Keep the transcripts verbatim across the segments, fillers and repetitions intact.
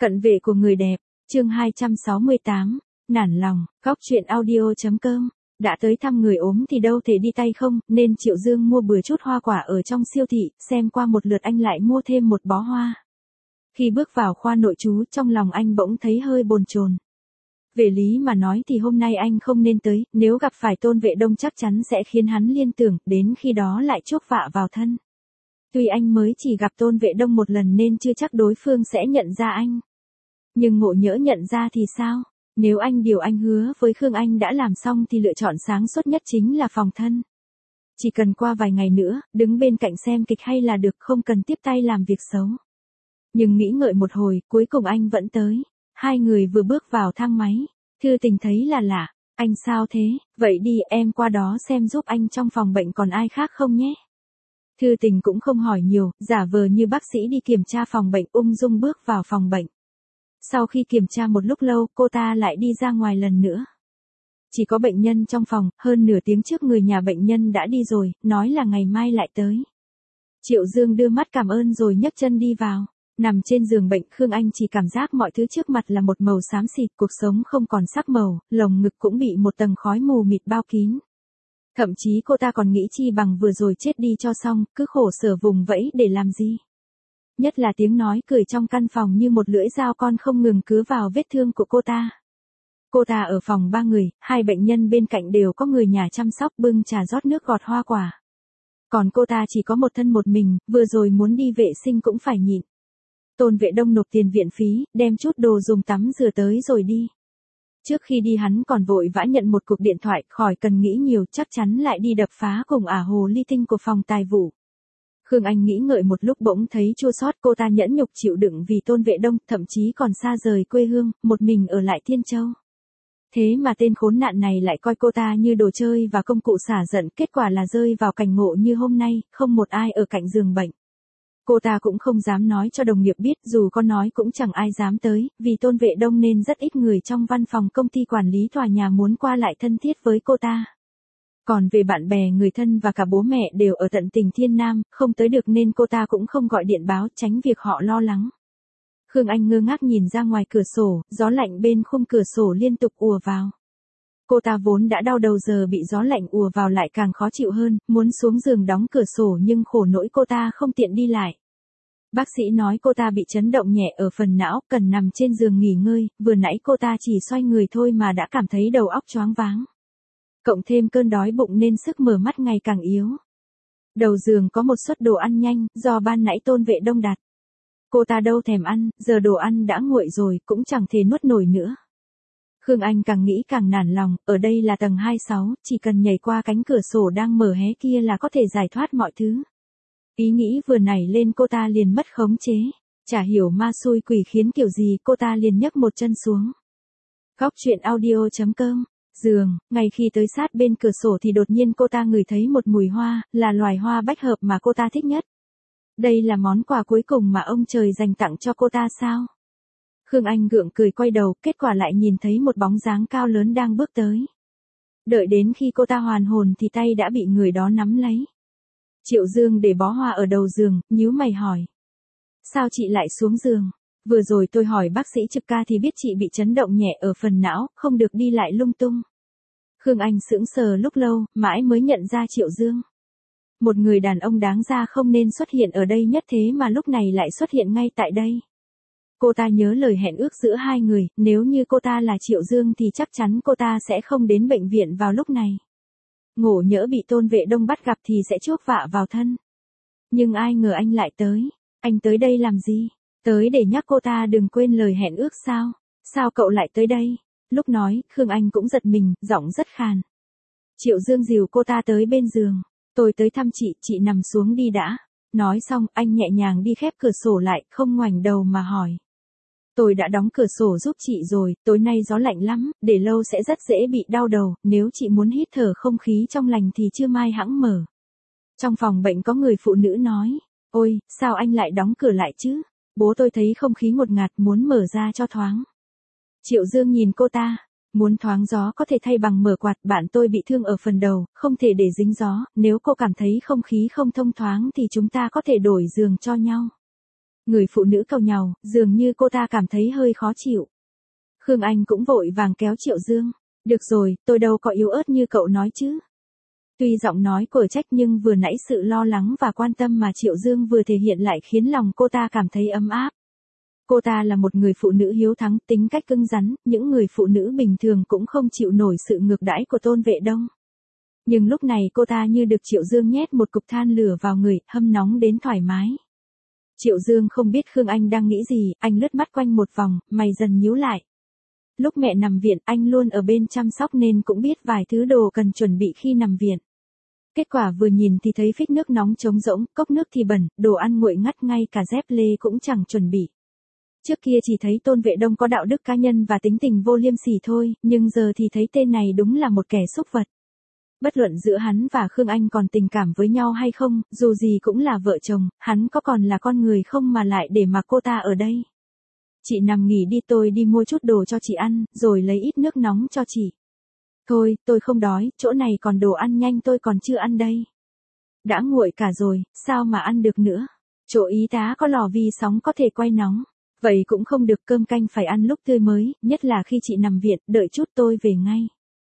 Cận vệ của người đẹp, chương hai trăm sáu mươi tám, nản lòng, góc truyện audio.com. Đã tới thăm người ốm thì đâu thể đi tay không, nên Triệu Dương mua bừa chút hoa quả ở trong siêu thị, xem qua một lượt anh lại mua thêm một bó hoa. Khi bước vào khoa nội trú, trong lòng anh bỗng thấy hơi bồn chồn. Về lý mà nói thì hôm nay anh không nên tới, nếu gặp phải Tôn Vệ Đông chắc chắn sẽ khiến hắn liên tưởng, đến khi đó lại chuốc vạ vào thân. Tuy anh mới chỉ gặp Tôn Vệ Đông một lần nên chưa chắc đối phương sẽ nhận ra anh. Nhưng ngộ nhỡ nhận ra thì sao? Nếu anh điều anh hứa với Khương Anh đã làm xong thì lựa chọn sáng suốt nhất chính là phòng thân. Chỉ cần qua vài ngày nữa, đứng bên cạnh xem kịch hay là được, không cần tiếp tay làm việc xấu. Nhưng nghĩ ngợi một hồi, cuối cùng anh vẫn tới. Hai người vừa bước vào thang máy, Thư Tình thấy là lạ. Anh sao thế? Vậy đi, em qua đó xem giúp anh trong phòng bệnh còn ai khác không nhé. Thư Tình cũng không hỏi nhiều, giả vờ như bác sĩ đi kiểm tra phòng bệnh, ung dung bước vào phòng bệnh. Sau khi kiểm tra một lúc lâu, cô ta lại đi ra ngoài lần nữa. Chỉ có bệnh nhân trong phòng, hơn nửa tiếng trước người nhà bệnh nhân đã đi rồi, nói là ngày mai lại tới. Triệu Dương đưa mắt cảm ơn rồi nhấc chân đi vào. Nằm trên giường bệnh, Khương Anh chỉ cảm giác mọi thứ trước mặt là một màu xám xịt, cuộc sống không còn sắc màu, lồng ngực cũng bị một tầng khói mù mịt bao kín. Thậm chí cô ta còn nghĩ chi bằng vừa rồi chết đi cho xong, cứ khổ sở vùng vẫy để làm gì. Nhất là tiếng nói cười trong căn phòng như một lưỡi dao con không ngừng cứa vào vết thương của cô ta. Cô ta ở phòng ba người, hai bệnh nhân bên cạnh đều có người nhà chăm sóc bưng trà rót nước gọt hoa quả. Còn cô ta chỉ có một thân một mình, vừa rồi muốn đi vệ sinh cũng phải nhịn. Tôn Vệ Đông nộp tiền viện phí, đem chút đồ dùng tắm rửa tới rồi đi. Trước khi đi hắn còn vội vã nhận một cuộc điện thoại, khỏi cần nghĩ nhiều, chắc chắn lại đi đập phá cùng ả hồ ly tinh của phòng tài vụ. Khương Anh nghĩ ngợi một lúc bỗng thấy chua xót, cô ta nhẫn nhục chịu đựng vì Tôn Vệ Đông, thậm chí còn xa rời quê hương, một mình ở lại Thiên Châu. Thế mà tên khốn nạn này lại coi cô ta như đồ chơi và công cụ xả giận, kết quả là rơi vào cảnh ngộ như hôm nay, không một ai ở cạnh giường bệnh. Cô ta cũng không dám nói cho đồng nghiệp biết, dù có nói cũng chẳng ai dám tới, vì Tôn Vệ Đông nên rất ít người trong văn phòng công ty quản lý tòa nhà muốn qua lại thân thiết với cô ta. Còn về bạn bè người thân và cả bố mẹ đều ở tận tỉnh Thiên Nam, không tới được nên cô ta cũng không gọi điện báo, tránh việc họ lo lắng. Khương Anh ngơ ngác nhìn ra ngoài cửa sổ, gió lạnh bên khung cửa sổ liên tục ùa vào. Cô ta vốn đã đau đầu giờ bị gió lạnh ùa vào lại càng khó chịu hơn, muốn xuống giường đóng cửa sổ nhưng khổ nỗi cô ta không tiện đi lại. Bác sĩ nói cô ta bị chấn động nhẹ ở phần não, cần nằm trên giường nghỉ ngơi, vừa nãy cô ta chỉ xoay người thôi mà đã cảm thấy đầu óc choáng váng. Cộng thêm cơn đói bụng nên sức mở mắt ngày càng yếu. Đầu giường có một suất đồ ăn nhanh, do ban nãy Tôn Vệ Đông đặt. Cô ta đâu thèm ăn, giờ đồ ăn đã nguội rồi, cũng chẳng thể nuốt nổi nữa. Khương Anh càng nghĩ càng nản lòng, ở đây là tầng hai mươi sáu, chỉ cần nhảy qua cánh cửa sổ đang mở hé kia là có thể giải thoát mọi thứ. Ý nghĩ vừa nảy lên cô ta liền mất khống chế, chả hiểu ma xui quỷ khiến kiểu gì cô ta liền nhấc một chân xuống. Góc truyện audio.com. Giường, ngay khi tới sát bên cửa sổ thì đột nhiên cô ta ngửi thấy một mùi hoa, là loài hoa bách hợp mà cô ta thích nhất. Đây là món quà cuối cùng mà ông trời dành tặng cho cô ta sao? Khương Anh gượng cười quay đầu, kết quả lại nhìn thấy một bóng dáng cao lớn đang bước tới. Đợi đến khi cô ta hoàn hồn thì tay đã bị người đó nắm lấy. Triệu Dương để bó hoa ở đầu giường, nhíu mày hỏi. Sao chị lại xuống giường? Vừa rồi tôi hỏi bác sĩ trực ca thì biết chị bị chấn động nhẹ ở phần não, không được đi lại lung tung. Khương Anh sững sờ lúc lâu, mãi mới nhận ra Triệu Dương. Một người đàn ông đáng ra không nên xuất hiện ở đây nhất thế mà lúc này lại xuất hiện ngay tại đây. Cô ta nhớ lời hẹn ước giữa hai người, nếu như cô ta là Triệu Dương thì chắc chắn cô ta sẽ không đến bệnh viện vào lúc này. Ngộ nhỡ bị Tôn Vệ Đông bắt gặp thì sẽ chuốc vạ vào thân. Nhưng ai ngờ anh lại tới. Anh tới đây làm gì? Tới để nhắc cô ta đừng quên lời hẹn ước sao? Sao cậu lại tới đây? Lúc nói, Khương Anh cũng giật mình, giọng rất khàn. Triệu Dương dìu cô ta tới bên giường. Tôi tới thăm chị, chị nằm xuống đi đã. Nói xong, anh nhẹ nhàng đi khép cửa sổ lại, không ngoảnh đầu mà hỏi. Tôi đã đóng cửa sổ giúp chị rồi, tối nay gió lạnh lắm, để lâu sẽ rất dễ bị đau đầu, nếu chị muốn hít thở không khí trong lành thì trưa mai hẵng mở. Trong phòng bệnh có người phụ nữ nói, ôi, sao anh lại đóng cửa lại chứ? Bố tôi thấy không khí ngột ngạt muốn mở ra cho thoáng. Triệu Dương nhìn cô ta, muốn thoáng gió có thể thay bằng mở quạt, bạn tôi bị thương ở phần đầu, không thể để dính gió, nếu cô cảm thấy không khí không thông thoáng thì chúng ta có thể đổi giường cho nhau. Người phụ nữ càu nhàu, dường như cô ta cảm thấy hơi khó chịu. Khương Anh cũng vội vàng kéo Triệu Dương. Được rồi, tôi đâu có yếu ớt như cậu nói chứ. Tuy giọng nói cở trách nhưng vừa nãy sự lo lắng và quan tâm mà Triệu Dương vừa thể hiện lại khiến lòng cô ta cảm thấy ấm áp. Cô ta là một người phụ nữ hiếu thắng, tính cách cứng rắn, những người phụ nữ bình thường cũng không chịu nổi sự ngược đãi của Tôn Vệ Đông. Nhưng lúc này cô ta như được Triệu Dương nhét một cục than lửa vào người, hâm nóng đến thoải mái. Triệu Dương không biết Khương Anh đang nghĩ gì, anh lướt mắt quanh một vòng, mày dần nhíu lại. Lúc mẹ nằm viện anh luôn ở bên chăm sóc nên cũng biết vài thứ đồ cần chuẩn bị khi nằm viện. Kết quả vừa nhìn thì thấy phích nước nóng trống rỗng, cốc nước thì bẩn, đồ ăn nguội ngắt, ngay cả dép lê cũng chẳng chuẩn bị. Trước kia chỉ thấy Tôn Vệ Đông có đạo đức cá nhân và tính tình vô liêm sỉ thôi, nhưng giờ thì thấy tên này đúng là một kẻ xúc vật. Bất luận giữa hắn và Khương Anh còn tình cảm với nhau hay không, dù gì cũng là vợ chồng, hắn có còn là con người không mà lại để mặc cô ta ở đây. Chị nằm nghỉ đi, tôi đi mua chút đồ cho chị ăn, rồi lấy ít nước nóng cho chị. Thôi, tôi không đói, chỗ này còn đồ ăn nhanh tôi còn chưa ăn đây. Đã nguội cả rồi, sao mà ăn được nữa. Chỗ y tá có lò vi sóng có thể quay nóng. Vậy cũng không được, cơm canh phải ăn lúc tươi mới, nhất là khi chị nằm viện, đợi chút tôi về ngay.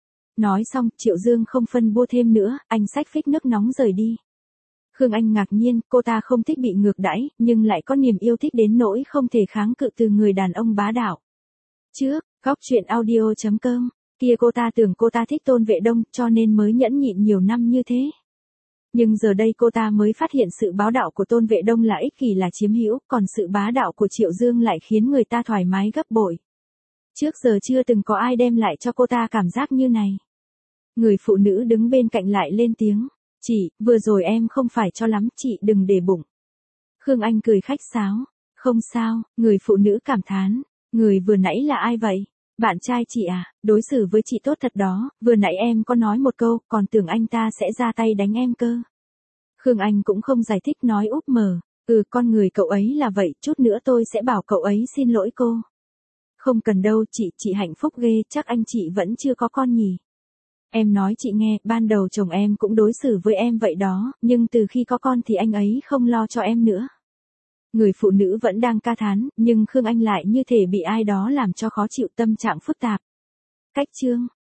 Nói xong, Triệu Dương không phân bua thêm nữa, anh xách phích nước nóng rời đi. Khương Anh ngạc nhiên, cô ta không thích bị ngược đãi, nhưng lại có niềm yêu thích đến nỗi không thể kháng cự từ người đàn ông bá đạo. Trước, góc truyện audio chấm com, kia cô ta tưởng cô ta thích Tôn Vệ Đông, cho nên mới nhẫn nhịn nhiều năm như thế. Nhưng giờ đây cô ta mới phát hiện sự bá đạo của Tôn Vệ Đông là ích kỷ, là chiếm hữu, còn sự bá đạo của Triệu Dương lại khiến người ta thoải mái gấp bội. Trước giờ chưa từng có ai đem lại cho cô ta cảm giác như này. Người phụ nữ đứng bên cạnh lại lên tiếng. Chị, vừa rồi em không phải cho lắm, chị đừng để bụng. Khương Anh cười khách sáo. Không sao, người phụ nữ cảm thán. Người vừa nãy là ai vậy? Bạn trai chị à, đối xử với chị tốt thật đó, vừa nãy em có nói một câu, còn tưởng anh ta sẽ ra tay đánh em cơ. Khương Anh cũng không giải thích, nói úp mở. Ừ, con người cậu ấy là vậy, chút nữa tôi sẽ bảo cậu ấy xin lỗi cô. Không cần đâu chị, chị hạnh phúc ghê, chắc anh chị vẫn chưa có con nhỉ. Em nói chị nghe, ban đầu chồng em cũng đối xử với em vậy đó, nhưng từ khi có con thì anh ấy không lo cho em nữa. Người phụ nữ vẫn đang ca thán, nhưng Khương Anh lại như thể bị ai đó làm cho khó chịu, tâm trạng phức tạp. Cách chương